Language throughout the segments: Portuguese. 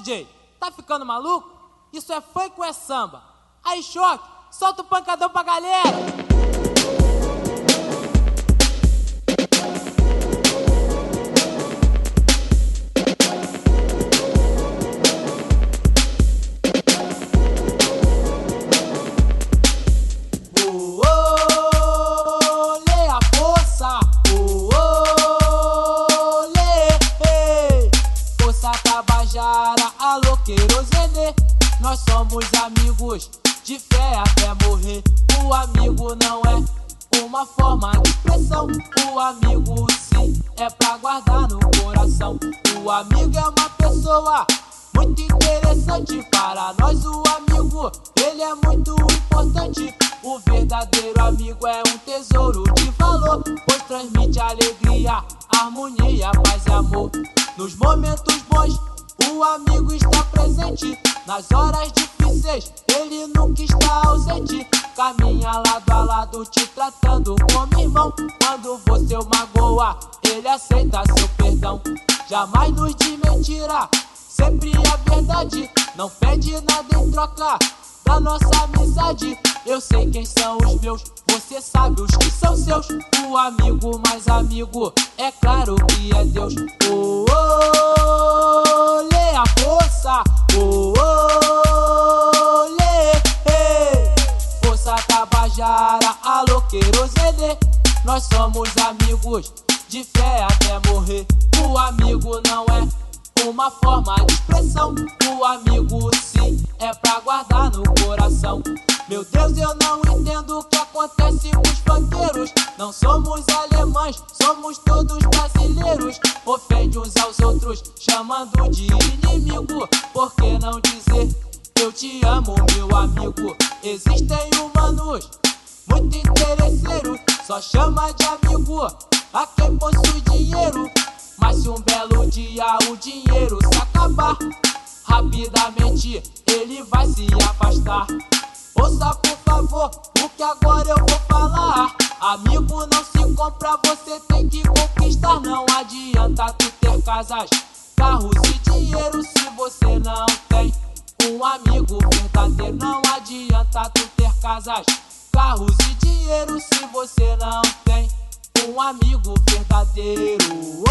DJ, tá ficando maluco? Isso é funk ou é samba? Aí, Choque, solta o pancadão pra galera! Alô, querosene, nós somos amigos de fé até morrer. O amigo não é uma forma de expressão, o amigo sim é pra guardar no coração. O amigo é uma pessoa muito interessante para nós. O amigo, ele é muito importante. O verdadeiro amigo é um tesouro de valor, pois transmite alegria, harmonia, paz e amor. Nos momentos bons, o amigo está presente. Nas horas difíceis, ele nunca está ausente. Caminha lado a lado, te tratando como irmão. Quando você o magoa, ele aceita seu perdão. Jamais nos desmentirá, sempre a verdade. Não pede nada em troca da nossa amizade. Eu sei quem são os meus, você sabe os que são seus. O amigo mais amigo, é claro que é Deus. Oh, oh, lê a força. Oh, oh, lê, força Tabajara, alô, querosene, nós somos amigos de fé até morrer. O amigo não é uma forma de expressão, o amigo sim é pra guardar no coração. Meu Deus, eu não entendo o que acontece com os funkeiros. Não somos alemães, somos todos brasileiros. Ofende uns aos outros, chamando de inimigo. Por que não dizer eu te amo, meu amigo? Existem humanos muito interesseiros, só chama de amigo a quem possui dinheiro. Mas se um belo dia o dinheiro se acabar, rapidamente ele vai se afastar. Ouça por favor o que agora eu vou falar. Amigo não se compra, você tem que conquistar. Não adianta tu ter casas, carros e dinheiro se você não tem um amigo verdadeiro. Não adianta tu ter casas, carros e dinheiro se você não tem um amigo verdadeiro.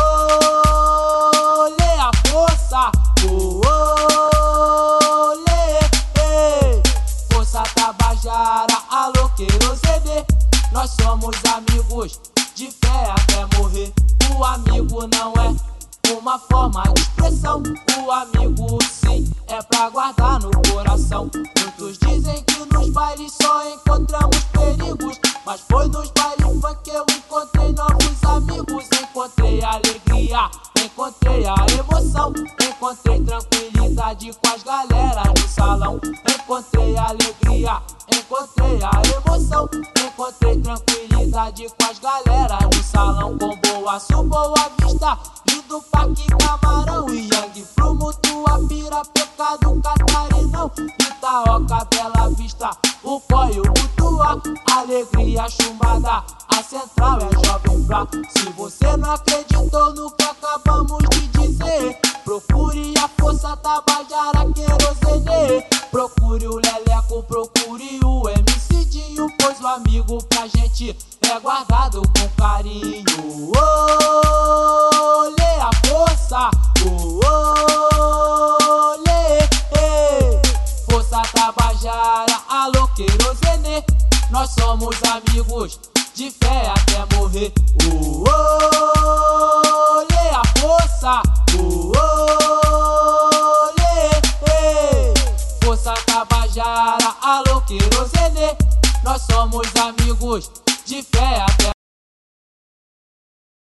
Oh, lê a força. Oh, oh, lê, força Tabajara, alô, querosene, nós somos amigos de fé até morrer. O amigo não é uma forma de expressão, o amigo sim é pra guardar no coração. Muitos dizem que nos bailes só encontramos perigos, mas foi nos bailes funk que eu encontrei novos amigos. Encontrei alegria, encontrei a emoção, encontrei tranquilidade com as galera no salão. Encontrei alegria, encontrei a emoção, encontrei tranquilidade com as galera no salão. Com Boaçu, Boa Vista, lindo Parque Camarão, Yang, Frumo, Tuapira, Pecado, Catarinão, Itaoca, Bela Vista, o Coio, Mutuá, Alegria, Chumbada, a central é Jovem Flá. Se você não acreditou no que acabamos de dizer, procure a força Tabajara, querosene. Procure o Leleco, procure o MC Dinho, pois o amigo pra gente é guardado com carinho. Oh, lê a força. Oh, oh, lê, força Tabajara, alô, querosene, nós somos amigos de fé até morrer. Oh, oh, lê a força. Oh, oh, lê, força Tabajara, alô, querosene, nós somos amigos de fé até